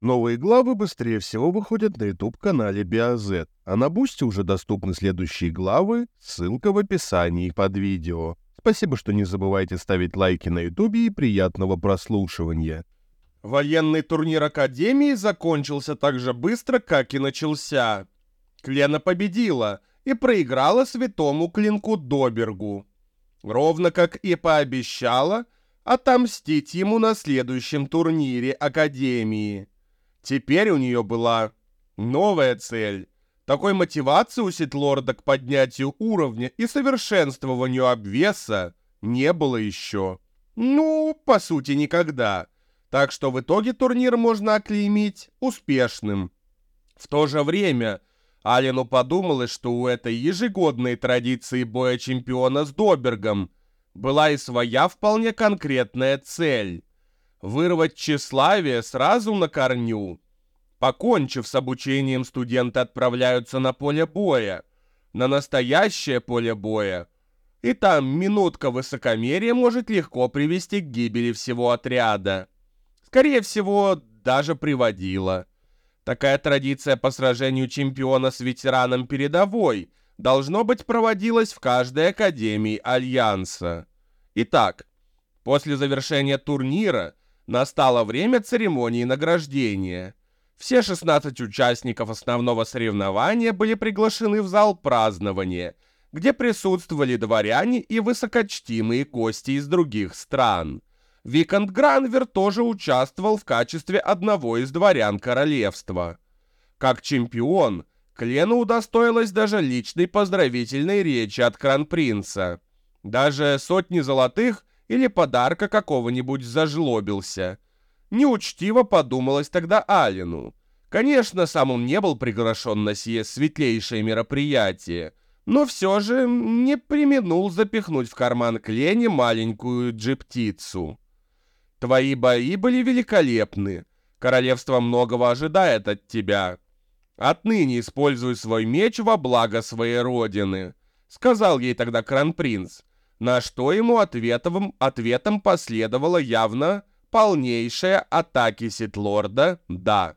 Новые главы быстрее всего выходят на YouTube-канале BioZ, а на Бусти уже доступны следующие главы, ссылка в описании под видео. Спасибо, что не забывайте ставить лайки на YouTube и приятного прослушивания. Военный турнир Академии закончился так же быстро, как и начался. Клена победила и проиграла святому клинку Добергу. Ровно как и пообещала отомстить ему на следующем турнире Академии. Теперь у нее была новая цель. Такой мотивации у Ситлорда к поднятию уровня и совершенствованию обвеса не было еще. Ну, по сути, никогда. Так что в итоге турнир можно оклеймить успешным. В то же время Аллену подумалось, что у этой ежегодной традиции боя чемпиона с Добергом была и своя вполне конкретная цель – вырвать тщеславие сразу на корню. Покончив с обучением, студенты отправляются на поле боя, на настоящее поле боя, и там минутка высокомерия может легко привести к гибели всего отряда. Скорее всего, даже приводила. Такая традиция по сражению чемпиона с ветераном передовой должно быть проводилась в каждой академии Альянса. Итак, после завершения турнира настало время церемонии награждения. Все 16 участников основного соревнования были приглашены в зал празднования, где присутствовали дворяне и высокочтимые гости из других стран. Виконт Гранвер тоже участвовал в качестве одного из дворян королевства. Как чемпион, Клену удостоилась даже личной поздравительной речи от кронпринца. Даже сотни золотых или подарка какого-нибудь зажлобился. Неучтиво подумалось тогда Аллену. Конечно, сам он не был приглашен на сие светлейшее мероприятие, но все же не преминул запихнуть в карман Клене маленькую джи-птицу. Твои бои были великолепны. Королевство многого ожидает от тебя. Отныне используй свой меч во благо своей родины, сказал ей тогда кронпринц, на что ему ответом последовала явно полнейшая атака Ситлорда «да».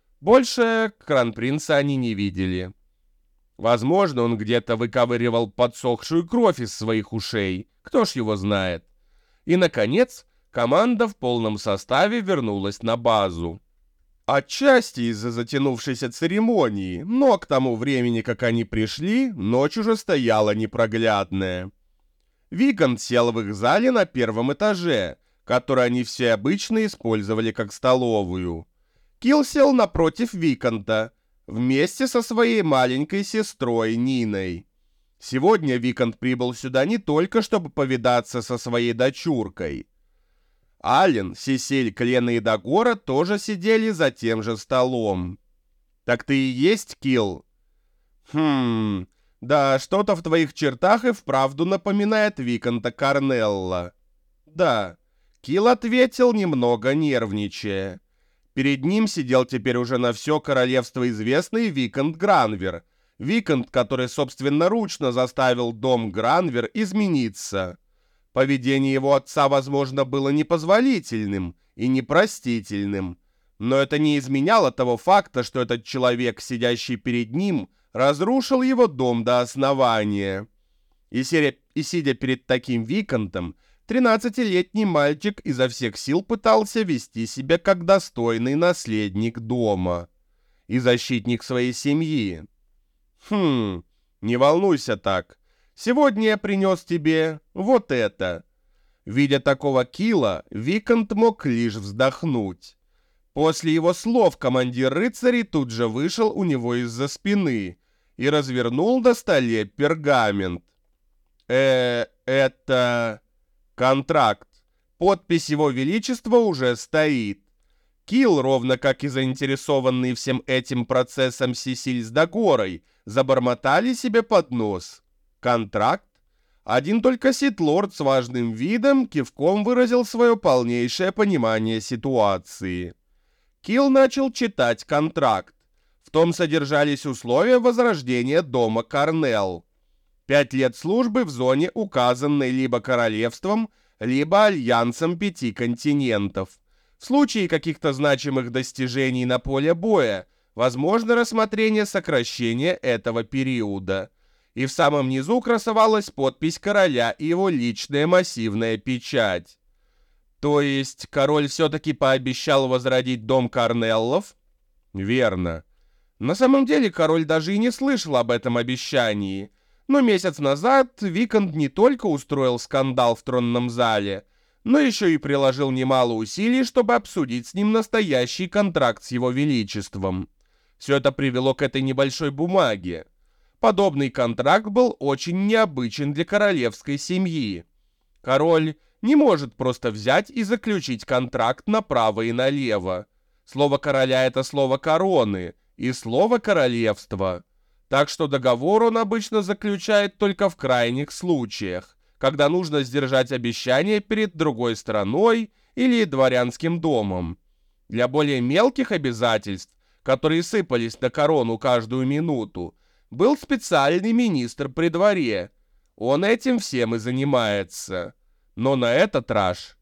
Больше кронпринца они не видели. Возможно, он где-то выковыривал подсохшую кровь из своих ушей, кто ж его знает. И, наконец, команда в полном составе вернулась на базу. Отчасти из-за затянувшейся церемонии, но к тому времени, как они пришли, ночь уже стояла непроглядная. Виконт сел в их зале на первом этаже, который они все обычно использовали как столовую. Килл сел напротив Виконта, вместе со своей маленькой сестрой Ниной. Сегодня Виконт прибыл сюда не только, чтобы повидаться со своей дочуркой. Аллен, Сисель, Клена и Дагора тоже сидели за тем же столом. «Так ты и есть Килл?» Да, что-то в твоих чертах и вправду напоминает Виконта Корнелла». «Да», — Килл ответил, немного нервничая. Перед ним сидел теперь уже на все королевство известный Виконт Гранвер. Виконт, который собственноручно заставил дом Гранвер измениться. Поведение его отца, возможно, было непозволительным и непростительным, но это не изменяло того факта, что этот человек, сидящий перед ним, разрушил его дом до основания. И сидя перед таким виконтом, 13-летний мальчик изо всех сил пытался вести себя как достойный наследник дома и защитник своей семьи. Не волнуйся так. Сегодня я принес тебе вот это». Видя такого Килла, Виконт мог лишь вздохнуть. После его слов командир рыцарей тут же вышел у него из-за спины и развернул на столе пергамент. Это... контракт. Подпись его величества уже стоит. Килл, ровно как и заинтересованный всем этим процессом Сисиль с Дагорой, забормотали себе под нос. Контракт? Один только Ситлорд с важным видом кивком выразил свое полнейшее понимание ситуации. Килл начал читать контракт. В том содержались условия возрождения дома Корнелл. 5 лет службы в зоне, указанной либо королевством, либо альянсом 5 континентов. В случае каких-то значимых достижений на поле боя, возможно рассмотрение сокращения этого периода. И в самом низу красовалась подпись короля и его личная массивная печать. То есть король все-таки пообещал возродить дом Корнеллов? Верно. На самом деле король даже и не слышал об этом обещании. Но месяц назад Викант не только устроил скандал в тронном зале, но еще и приложил немало усилий, чтобы обсудить с ним настоящий контракт с его величеством. Все это привело к этой небольшой бумаге. Подобный контракт был очень необычен для королевской семьи. Король не может просто взять и заключить контракт направо и налево. Слово короля — это слово короны и слово королевства. Так что договор он обычно заключает только в крайних случаях, когда нужно сдержать обещание перед другой стороной или дворянским домом. Для более мелких обязательств, которые сыпались на корону каждую минуту, был специальный министр при дворе. Он этим всем и занимается. Но на этот раз,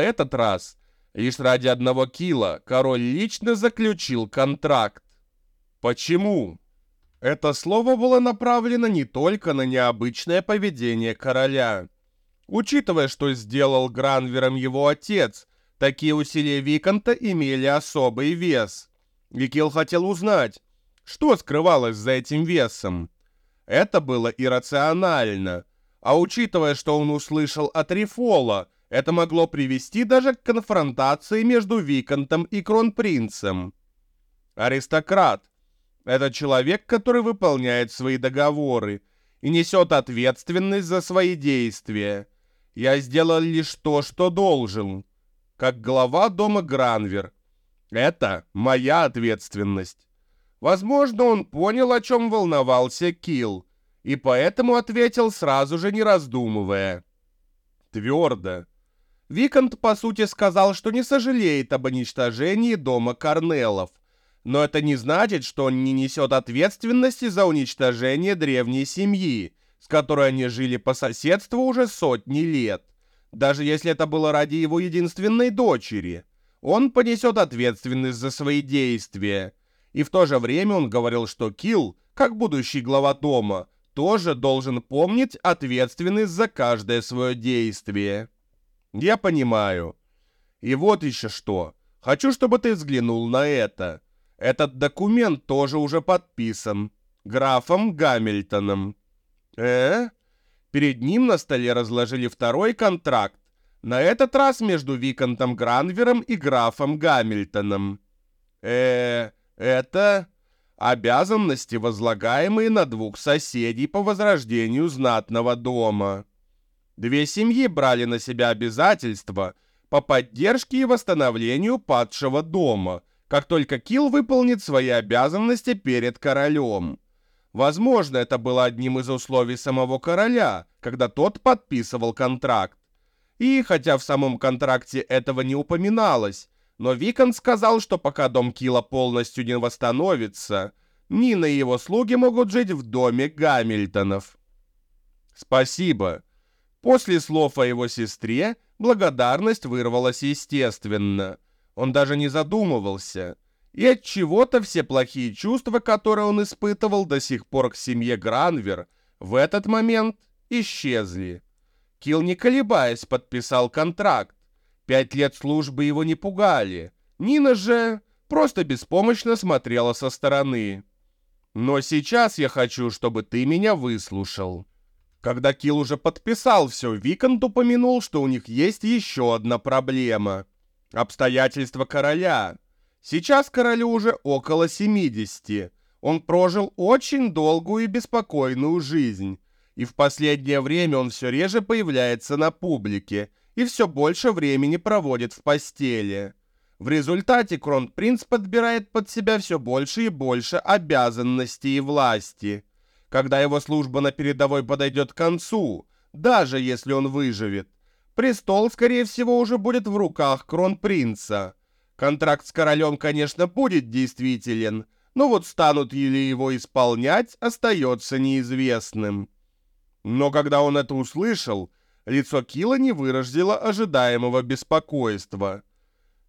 лишь ради одного килла король лично заключил контракт. Почему? Это слово было направлено не только на необычное поведение короля. Учитывая, что сделал Гранвером его отец, такие усилия Виканта имели особый вес. И Килл хотел узнать, что скрывалось за этим весом. Это было иррационально. А учитывая, что он услышал от Рифола, это могло привести даже к конфронтации между Викантом и Кронпринцем. Аристократ — это человек, который выполняет свои договоры и несет ответственность за свои действия. Я сделал лишь то, что должен, как глава дома Гранвер. Это моя ответственность. Возможно, он понял, о чем волновался Килл, и поэтому ответил сразу же, не раздумывая. Твердо. Викант, по сути, сказал, что не сожалеет об уничтожении дома Корнеллов, но это не значит, что он не несет ответственности за уничтожение древней семьи, с которой они жили по соседству уже сотни лет. Даже если это было ради его единственной дочери, он понесет ответственность за свои действия. И в то же время он говорил, что Килл, как будущий глава дома, тоже должен помнить ответственность за каждое свое действие. Я понимаю. И вот еще что. Хочу, чтобы ты взглянул на это. Этот документ тоже уже подписан. Графом Гамильтоном. Перед ним на столе разложили второй контракт. На этот раз между Викантом Гранвером и графом Гамильтоном. Это обязанности, возлагаемые на двух соседей по возрождению знатного дома. Две семьи брали на себя обязательства по поддержке и восстановлению падшего дома, как только Килл выполнит свои обязанности перед королем. Возможно, это было одним из условий самого короля, когда тот подписывал контракт. И хотя в самом контракте этого не упоминалось, но Викант сказал, что пока дом Килла полностью не восстановится, Нина и его слуги могут жить в доме Гамильтонов. Спасибо. После слов о его сестре благодарность вырвалась естественно. Он даже не задумывался. И от чего-то все плохие чувства, которые он испытывал до сих пор к семье Гранвер, в этот момент исчезли. Килл, не колебаясь, подписал контракт. 5 лет службы его не пугали. Нина же просто беспомощно смотрела со стороны. Но сейчас я хочу, чтобы ты меня выслушал. Когда Килл уже подписал все, Викант упомянул, что у них есть еще одна проблема. Обстоятельства короля. Сейчас королю уже около 70. Он прожил очень долгую и беспокойную жизнь. И в последнее время он все реже появляется на публике и все больше времени проводит в постели. В результате Кронпринц подбирает под себя все больше и больше обязанностей и власти. Когда его служба на передовой подойдет к концу, даже если он выживет, престол, скорее всего, уже будет в руках Кронпринца. Контракт с королем, конечно, будет действителен, но вот станут ли его исполнять, остается неизвестным. Но когда он это услышал, лицо Килла не выразило ожидаемого беспокойства.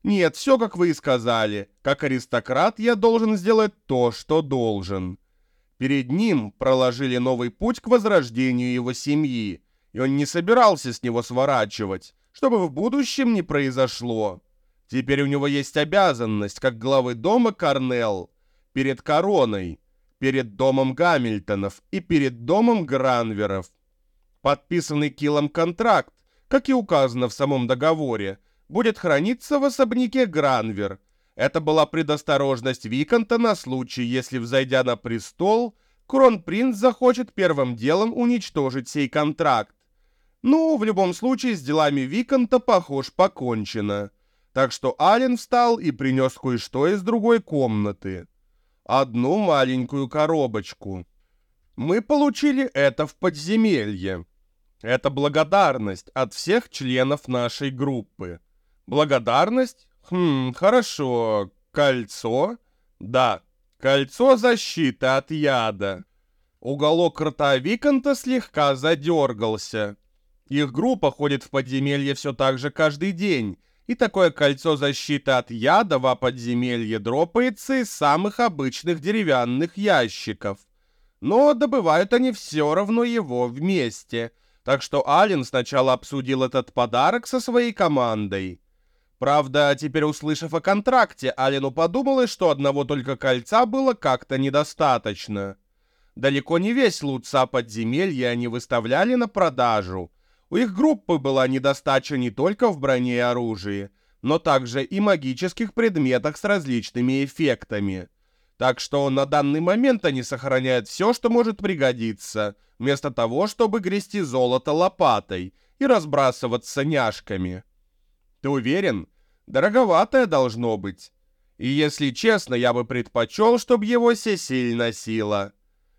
Нет, все, как вы и сказали. Как аристократ я должен сделать то, что должен. Перед ним проложили новый путь к возрождению его семьи, и он не собирался с него сворачивать, чтобы в будущем не произошло. Теперь у него есть обязанность, как главы дома Корнелл, перед короной, перед домом Гамильтонов и перед домом Гранверов. Подписанный Киллом контракт, как и указано в самом договоре, будет храниться в особняке Гранвер. Это была предосторожность Виконта на случай, если, взойдя на престол, кронпринц захочет первым делом уничтожить сей контракт. Ну, в любом случае, с делами Виконта, похож, покончено. Так что Ален встал и принес кое-что из другой комнаты. Одну маленькую коробочку. Мы получили это в подземелье. Это благодарность от всех членов нашей группы. Благодарность? Хорошо. Кольцо? Да, кольцо защиты от яда. Уголок рта Виконта слегка задергался. Их группа ходит в подземелье все так же каждый день, и такое кольцо защиты от яда в подземелье дропается из самых обычных деревянных ящиков. Но добывают они все равно его вместе, так что Ален сначала обсудил этот подарок со своей командой. Правда, теперь, услышав о контракте, Алену подумалось, что одного только кольца было как-то недостаточно. Далеко не весь лутца подземелья они выставляли на продажу. У их группы была недостача не только в броне и оружии, но также и магических предметах с различными эффектами. Так что на данный момент они сохраняют все, что может пригодиться, вместо того, чтобы грести золото лопатой и разбрасываться няшками. Ты уверен? Дороговатое должно быть. И если честно, я бы предпочел, чтобы его Сесиль носила.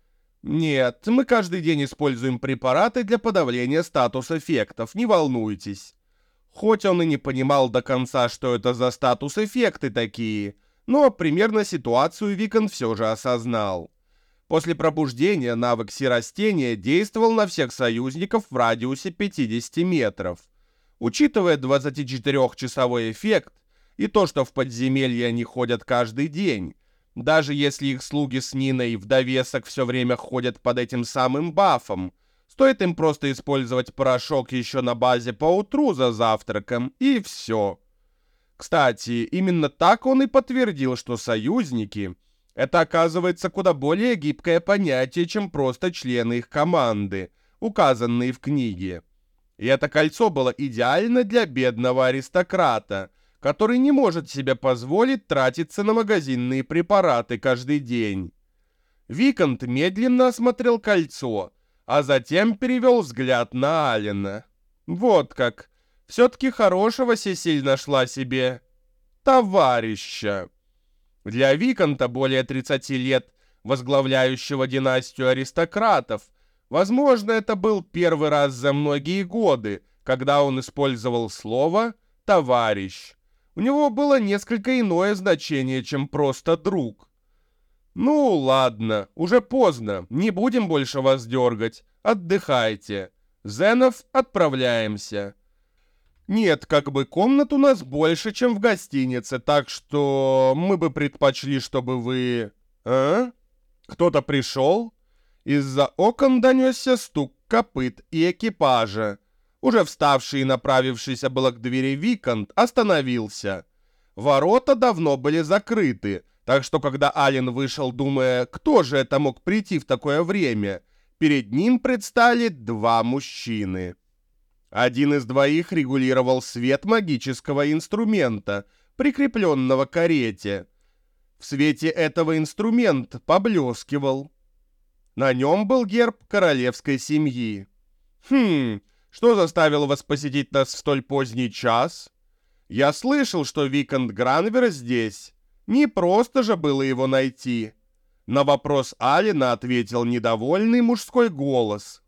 Нет, мы каждый день используем препараты для подавления статус-эффектов, не волнуйтесь. Хоть он и не понимал до конца, что это за статус-эффекты такие, но примерно ситуацию Виконт все же осознал. После пробуждения навык Си-растения действовал на всех союзников в радиусе 50 метров. Учитывая 24-часовой эффект и то, что в подземелье они ходят каждый день, даже если их слуги с Ниной в довесок все время ходят под этим самым бафом, стоит им просто использовать порошок еще на базе поутру за завтраком, и все. Кстати, именно так он и подтвердил, что союзники — это, оказывается, куда более гибкое понятие, чем просто члены их команды, указанные в книге. И это кольцо было идеально для бедного аристократа, который не может себе позволить тратиться на магазинные препараты каждый день. Виконт медленно осмотрел кольцо, а затем перевел взгляд на Алена. Вот как. Все-таки хорошего Сесиль нашла себе товарища. Для Виконта, более 30 лет возглавляющего династию аристократов, возможно, это был первый раз за многие годы, когда он использовал слово «товарищ». У него было несколько иное значение, чем просто «друг». «Ну, ладно, уже поздно, не будем больше вас дергать. Отдыхайте. Зенов, отправляемся». «Нет, как бы комнат у нас больше, чем в гостинице, так что мы бы предпочли, чтобы вы...» «А? Кто-то пришел?» Из-за окон донесся стук копыт и экипажа. Уже вставший и направившийся было к двери Виконт остановился. Ворота давно были закрыты, так что когда Ален вышел, думая, кто же это мог прийти в такое время, перед ним предстали два мужчины. Один из двоих регулировал свет магического инструмента, прикрепленного к карете. В свете этого инструмент поблескивал. На нем был герб королевской семьи. Что заставило вас посетить нас в столь поздний час? Я слышал, что Виконт Гранвер здесь. Не просто же было его найти. На вопрос Алена ответил недовольный мужской голос.